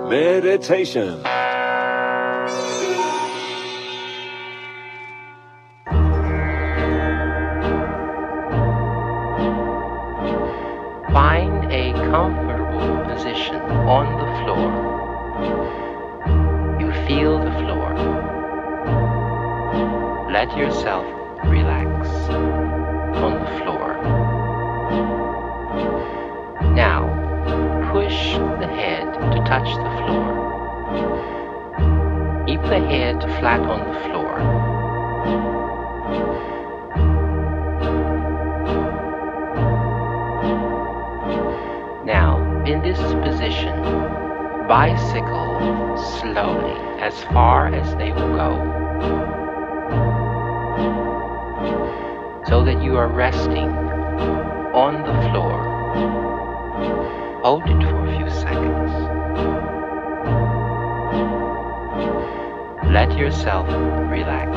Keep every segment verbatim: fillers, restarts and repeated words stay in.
Meditation. Find a comfortable position on the floor. You feel the floor. Let yourself relax on the floor. Now, push the head to touch the floor. Keep the head flat on the floor. Now, in this position, bicycle slowly as far as they will go, so that you are resting on the floor. Hold it for a few seconds. Let yourself relax.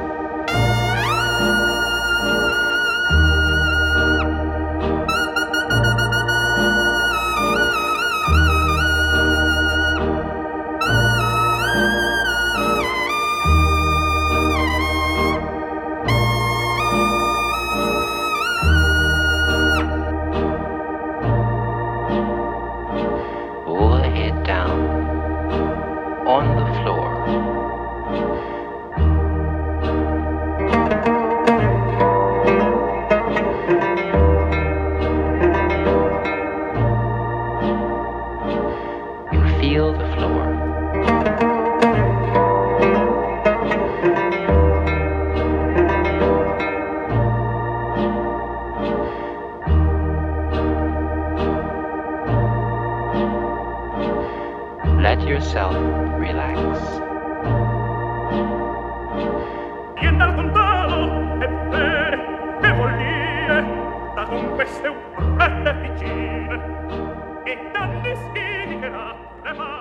Pull the head down on the floor. You feel the floor. Let yourself relax. Viene dal contado, ebbene, che vuol dire? Da con queste urlette piccine, e dalle schiene che la prepara.